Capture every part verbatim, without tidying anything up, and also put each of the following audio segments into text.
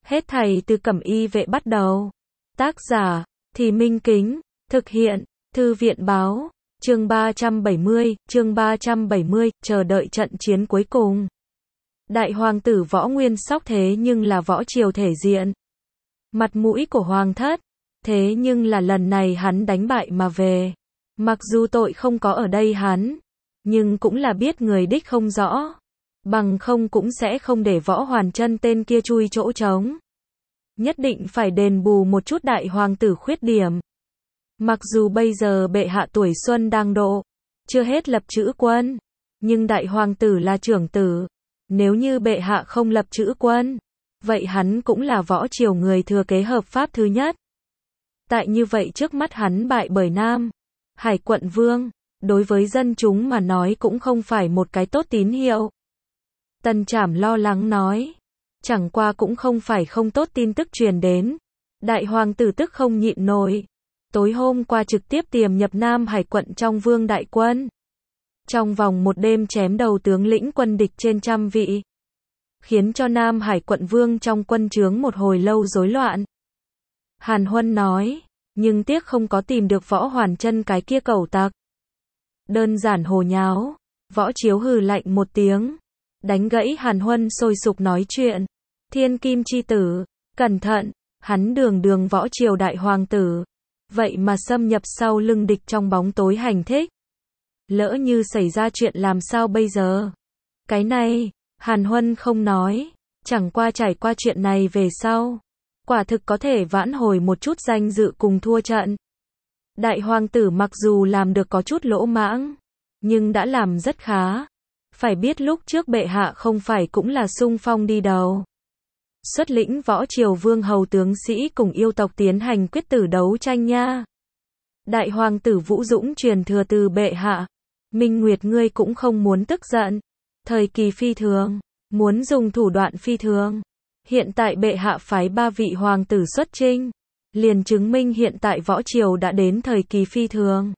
Hết thảy từ Cẩm Y vệ bắt đầu. Tác giả, Thì Minh Kính, thực hiện, Thư viện báo, chương ba trăm bảy mươi, chương ba trăm bảy mươi, chờ đợi trận chiến cuối cùng. Đại hoàng tử Võ Nguyên Sóc thế nhưng là võ triều thể diện. Mặt mũi của hoàng thất, thế nhưng là lần này hắn đánh bại mà về. Mặc dù tội không có ở đây hắn, nhưng cũng là biết người đích không rõ. Bằng không cũng sẽ không để Võ Hoàn Chân tên kia chui chỗ trống. Nhất định phải đền bù một chút đại hoàng tử khuyết điểm. Mặc dù bây giờ bệ hạ tuổi xuân đang độ, chưa hết lập chữ quân, nhưng đại hoàng tử là trưởng tử. Nếu như bệ hạ không lập chữ quân, vậy hắn cũng là võ triều người thừa kế hợp pháp thứ nhất. Tại như vậy trước mắt hắn bại bởi Nam Hải quận vương, đối với dân chúng mà nói cũng không phải một cái tốt tín hiệu. Tần Trảm lo lắng nói, chẳng qua cũng không phải không tốt tin tức truyền đến. Đại hoàng tử tức không nhịn nổi. Tối hôm qua trực tiếp tiềm nhập Nam Hải quận trong vương đại quân. Trong vòng một đêm chém đầu tướng lĩnh quân địch trên trăm vị. Khiến cho Nam Hải quận vương trong quân trướng một hồi lâu rối loạn. Hàn Huân nói, nhưng tiếc không có tìm được Võ Hoàn Chân cái kia cẩu tặc. Đơn giản hồ nháo. Võ Chiếu hừ lạnh một tiếng. Đánh gãy Hàn Huân sôi sục nói chuyện. Thiên Kim chi tử, cẩn thận, hắn đường đường võ triều đại hoàng tử. Vậy mà xâm nhập sau lưng địch trong bóng tối hành thích. Lỡ như xảy ra chuyện làm sao bây giờ? Cái này, Hàn Huân không nói. Chẳng qua trải qua chuyện này về sau. Quả thực có thể vãn hồi một chút danh dự cùng thua trận. Đại hoàng tử mặc dù làm được có chút lỗ mãng, nhưng đã làm rất khá. Phải biết lúc trước bệ hạ không phải cũng là xung phong đi đầu. Xuất lĩnh võ triều vương hầu tướng sĩ cùng yêu tộc tiến hành quyết tử đấu tranh nha. Đại hoàng tử Vũ Dũng truyền thừa từ bệ hạ. Minh Nguyệt ngươi cũng không muốn tức giận. Thời kỳ phi thường, muốn dùng thủ đoạn phi thường. Hiện tại bệ hạ phái ba vị hoàng tử xuất chinh, liền chứng minh hiện tại võ triều đã đến thời kỳ phi thường.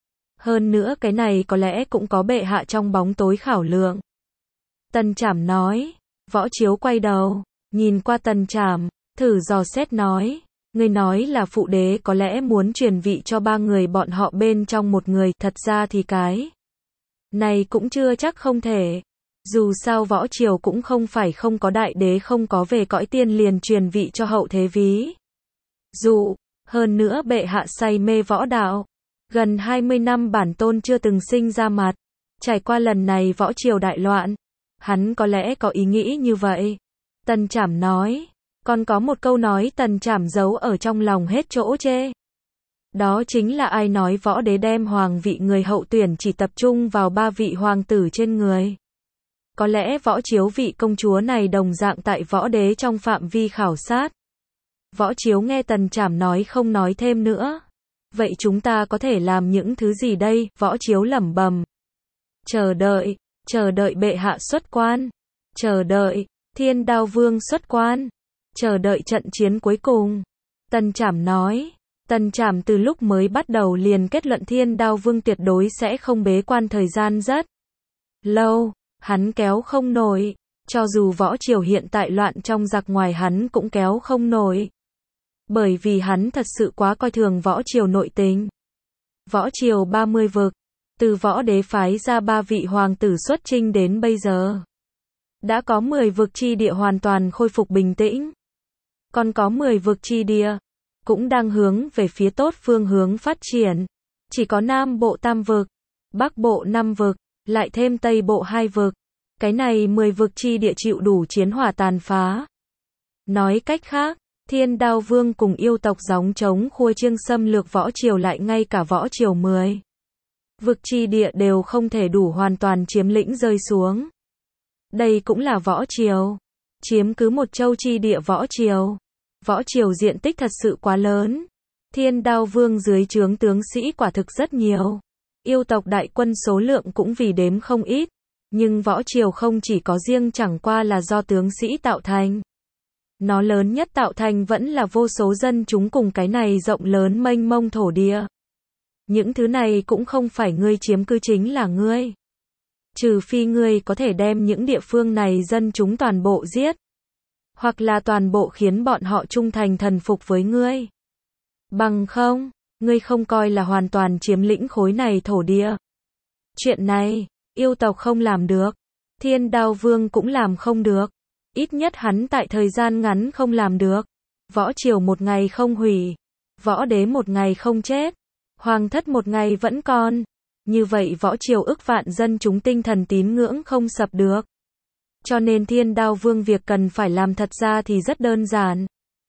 Hơn nữa cái này có lẽ cũng có bệ hạ trong bóng tối khảo lượng. Tần Trảm nói, Võ Chiếu quay đầu, nhìn qua Tần Trảm, thử dò xét nói, ngươi nói là phụ đế có lẽ muốn truyền vị cho ba người bọn họ bên trong một người, thật ra thì cái này cũng chưa chắc không thể. Dù sao võ triều cũng không phải không có đại đế không có về cõi tiên liền truyền vị cho hậu thế ví. Dụ, hơn nữa bệ hạ say mê võ đạo. Gần hai mươi năm bản tôn chưa từng sinh ra mặt. Trải qua lần này võ triều đại loạn. Hắn có lẽ có ý nghĩ như vậy. Tần Trảm nói. Còn có một câu nói Tần Trảm giấu ở trong lòng hết chỗ chê. Đó chính là ai nói võ đế đem hoàng vị người hậu tuyển chỉ tập trung vào ba vị hoàng tử trên người. Có lẽ võ chiếu vị công chúa này đồng dạng tại võ đế trong phạm vi khảo sát. Võ Chiếu nghe Tần Trảm nói không nói thêm nữa. Vậy chúng ta có thể làm những thứ gì đây? Võ Chiếu lẩm bẩm. Chờ đợi, chờ đợi bệ hạ xuất quan. Chờ đợi, Thiên Đao Vương xuất quan. Chờ đợi trận chiến cuối cùng. Tần Trảm nói. Tần Trảm từ lúc mới bắt đầu liền kết luận Thiên Đao Vương tuyệt đối sẽ không bế quan thời gian rất lâu. Hắn kéo không nổi. Cho dù võ triều hiện tại loạn trong giặc ngoài hắn cũng kéo không nổi. Bởi vì hắn thật sự quá coi thường võ triều nội tình. Võ triều ba mươi vực. Từ võ đế phái ra ba vị hoàng tử xuất chinh đến bây giờ. Đã có mười vực chi địa hoàn toàn khôi phục bình tĩnh. Còn có mười vực chi địa. Cũng đang hướng về phía tốt phương hướng phát triển. Chỉ có Nam Bộ tam vực. Bắc Bộ năm vực. Lại thêm Tây Bộ hai vực. Cái này mười vực chi địa chịu đủ chiến hỏa tàn phá. Nói cách khác, Thiên Đao Vương cùng yêu tộc gióng trống khua chiêng xâm lược võ triều lại ngay cả võ triều mười vực chi địa đều không thể đủ hoàn toàn chiếm lĩnh rơi xuống. Đây cũng là võ triều. Chiếm cứ một châu chi địa võ triều. Võ triều diện tích thật sự quá lớn. Thiên Đao Vương dưới trướng tướng sĩ quả thực rất nhiều. Yêu tộc đại quân số lượng cũng vì đếm không ít. Nhưng võ triều không chỉ có riêng chẳng qua là do tướng sĩ tạo thành. Nó lớn nhất tạo thành vẫn là vô số dân chúng cùng cái này rộng lớn mênh mông thổ địa. Những thứ này cũng không phải ngươi chiếm cứ chính là ngươi. Trừ phi ngươi có thể đem những địa phương này dân chúng toàn bộ giết. hoặc là toàn bộ khiến bọn họ trung thành thần phục với ngươi. Bằng không, ngươi không coi là hoàn toàn chiếm lĩnh khối này thổ địa. Chuyện này, yêu tộc không làm được, Thiên Đao Vương cũng làm không được. Ít nhất hắn tại thời gian ngắn không làm được. Võ triều một ngày không hủy, võ đế một ngày không chết, hoàng thất một ngày vẫn còn. Như vậy võ triều ức vạn dân chúng tinh thần tín ngưỡng không sập được. Cho nên Thiên Đao Vương việc cần phải làm thật ra thì rất đơn giản.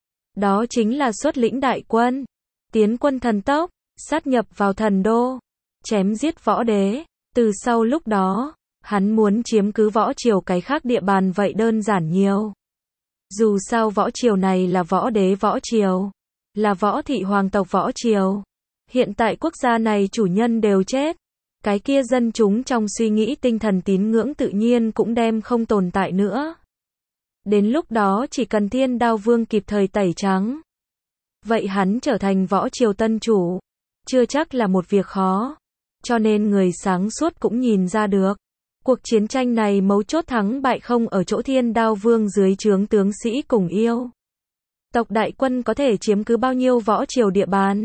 Đó chính là xuất lĩnh đại quân, tiến quân thần tốc, sát nhập vào thần đô, chém giết võ đế. Từ sau lúc đó, hắn muốn chiếm cứ võ triều cái khác địa bàn vậy đơn giản nhiều. Dù sao võ triều này là võ đế võ triều, là võ thị hoàng tộc võ triều. Hiện tại quốc gia này chủ nhân đều chết, cái kia dân chúng trong suy nghĩ tinh thần tín ngưỡng tự nhiên cũng đem không tồn tại nữa. Đến lúc đó chỉ cần Thiên Đao Vương kịp thời tẩy trắng, vậy hắn trở thành võ triều tân chủ, chưa chắc là một việc khó. Cho nên người sáng suốt cũng nhìn ra được, cuộc chiến tranh này mấu chốt thắng bại không ở chỗ Thiên Đao Vương dưới trướng tướng sĩ cùng yêu tộc đại quân có thể chiếm cứ bao nhiêu võ triều địa bàn,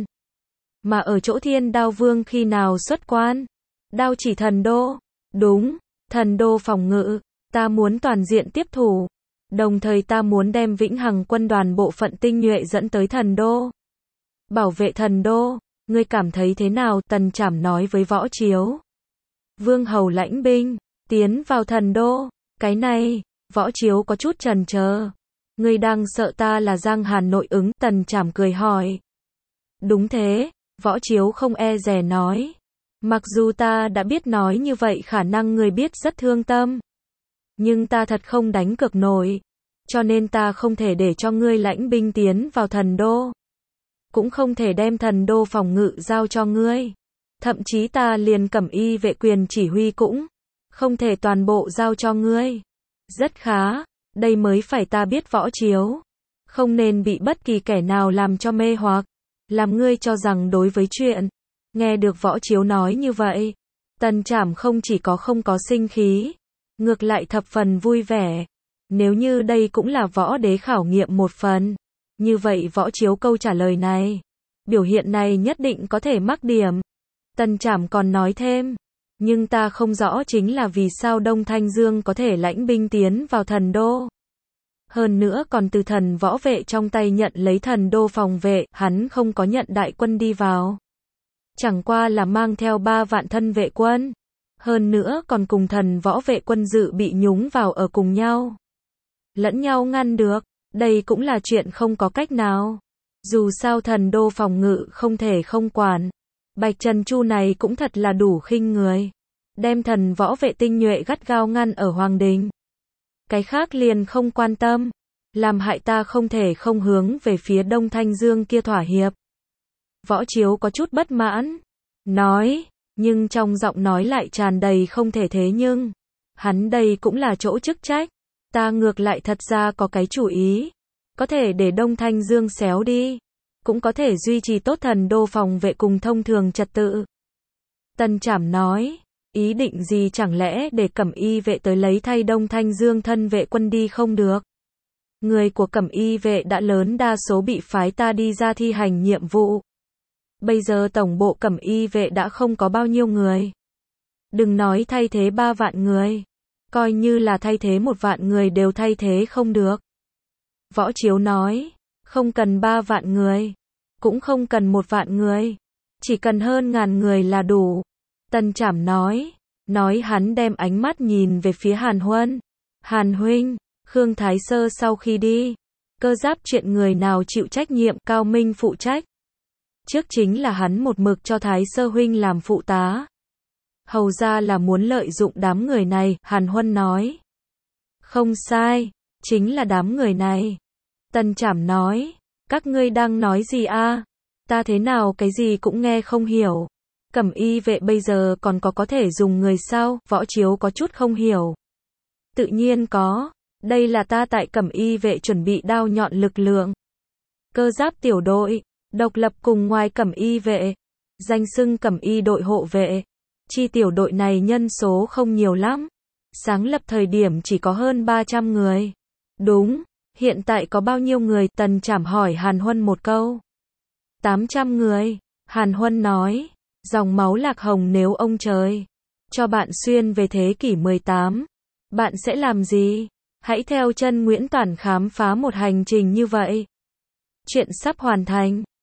mà ở chỗ Thiên Đao Vương khi nào xuất quan. Đao chỉ thần đô. Đúng, thần đô phòng ngự, ta muốn toàn diện tiếp thủ. Đồng thời ta muốn đem Vĩnh Hằng quân đoàn bộ phận tinh nhuệ dẫn tới thần đô, bảo vệ thần đô. Ngươi cảm thấy thế nào? Tần Trảm nói với Võ Chiếu. Vương hầu lãnh binh tiến vào thần đô. Cái này, Võ Chiếu có chút chần chờ. Ngươi đang sợ ta là Giang Hàn nội ứng? Tần Trảm cười hỏi. Đúng thế, Võ Chiếu không e dè nói. Mặc dù ta đã biết nói như vậy khả năng ngươi biết rất thương tâm, nhưng ta thật không đánh cược nổi, cho nên ta không thể để cho ngươi lãnh binh tiến vào thần đô, cũng không thể đem thần đô phòng ngự giao cho ngươi, thậm chí ta liền cẩm y vệ quyền chỉ huy cũng không thể toàn bộ giao cho ngươi. Rất khá, đây mới phải ta biết. Võ Chiếu, không nên bị bất kỳ kẻ nào làm cho mê hoặc, làm ngươi cho rằng đối với chuyện. Nghe được Võ Chiếu nói như vậy, Tần Trảm không chỉ có không có sinh khí, ngược lại thập phần vui vẻ. Nếu như đây cũng là võ đế khảo nghiệm một phần, như vậy Võ Chiếu câu trả lời này, biểu hiện này nhất định có thể mắc điểm. Tần Trảm còn nói thêm, nhưng ta không rõ chính là vì sao Đông Thanh Dương có thể lãnh binh tiến vào thần đô. Hơn nữa còn từ thần võ vệ trong tay nhận lấy thần đô phòng vệ, hắn không có nhận đại quân đi vào. Chẳng qua là mang theo ba vạn thân vệ quân, hơn nữa còn cùng thần võ vệ quân dự bị nhúng vào ở cùng nhau, lẫn nhau ngăn được, đây cũng là chuyện không có cách nào. Dù sao thần đô phòng ngự không thể không quản. Bạch Trần Chu này cũng thật là đủ khinh người, đem thần võ vệ tinh nhuệ gắt gao ngăn ở Hoàng Đình. Cái khác liền không quan tâm, làm hại ta không thể không hướng về phía Đông Thanh Dương kia thỏa hiệp. Võ Chiếu có chút bất mãn, nói, nhưng trong giọng nói lại tràn đầy không thể thế nhưng. Hắn đây cũng là chỗ chức trách, ta ngược lại thật ra có cái chủ ý, có thể để Đông Thanh Dương xéo đi, cũng có thể duy trì tốt thần đô phòng vệ cùng thông thường trật tự. Tần Trảm nói, ý định gì? Chẳng lẽ để cẩm y vệ tới lấy thay Đông Thanh Dương thân vệ quân đi không được? Người của cẩm y vệ đã lớn đa số bị phái ta đi ra thi hành nhiệm vụ. Bây giờ tổng bộ cẩm y vệ đã không có bao nhiêu người. Đừng nói thay thế ba vạn người, coi như là thay thế một vạn người đều thay thế không được. Võ Chiếu nói, không cần ba vạn người, cũng không cần một vạn người, chỉ cần hơn ngàn người là đủ. Tần Trảm nói, nói hắn đem ánh mắt nhìn về phía Hàn Huân. Hàn huynh, Khương Thái Sơ sau khi đi, cơ giáp chuyện người nào chịu trách nhiệm? Cao Minh phụ trách. Trước chính là hắn một mực cho Thái Sơ huynh làm phụ tá, hầu ra là muốn lợi dụng đám người này. Hàn Huân nói, không sai, chính là đám người này. Tần Trảm nói, các ngươi đang nói gì a? Ta thế nào cái gì cũng nghe không hiểu. Cẩm y vệ bây giờ còn có có thể dùng người sao? Võ Chiếu có chút không hiểu. Tự nhiên có, đây là ta tại cẩm y vệ chuẩn bị đao nhọn lực lượng. Cơ giáp tiểu đội, độc lập cùng ngoài cẩm y vệ, danh xưng cẩm y đội hộ vệ. Chi tiểu đội này nhân số không nhiều lắm, sáng lập thời điểm chỉ có hơn ba trăm người. Đúng, Hiện tại có bao nhiêu người? Tần Trảm hỏi Hàn Huân một câu. tám trăm người. Hàn Huân nói. Dòng máu Lạc Hồng nếu ông trời cho bạn xuyên về thế kỷ mười tám, bạn sẽ làm gì? Hãy theo chân Nguyễn Toản khám phá một hành trình như vậy. Chuyện sắp hoàn thành.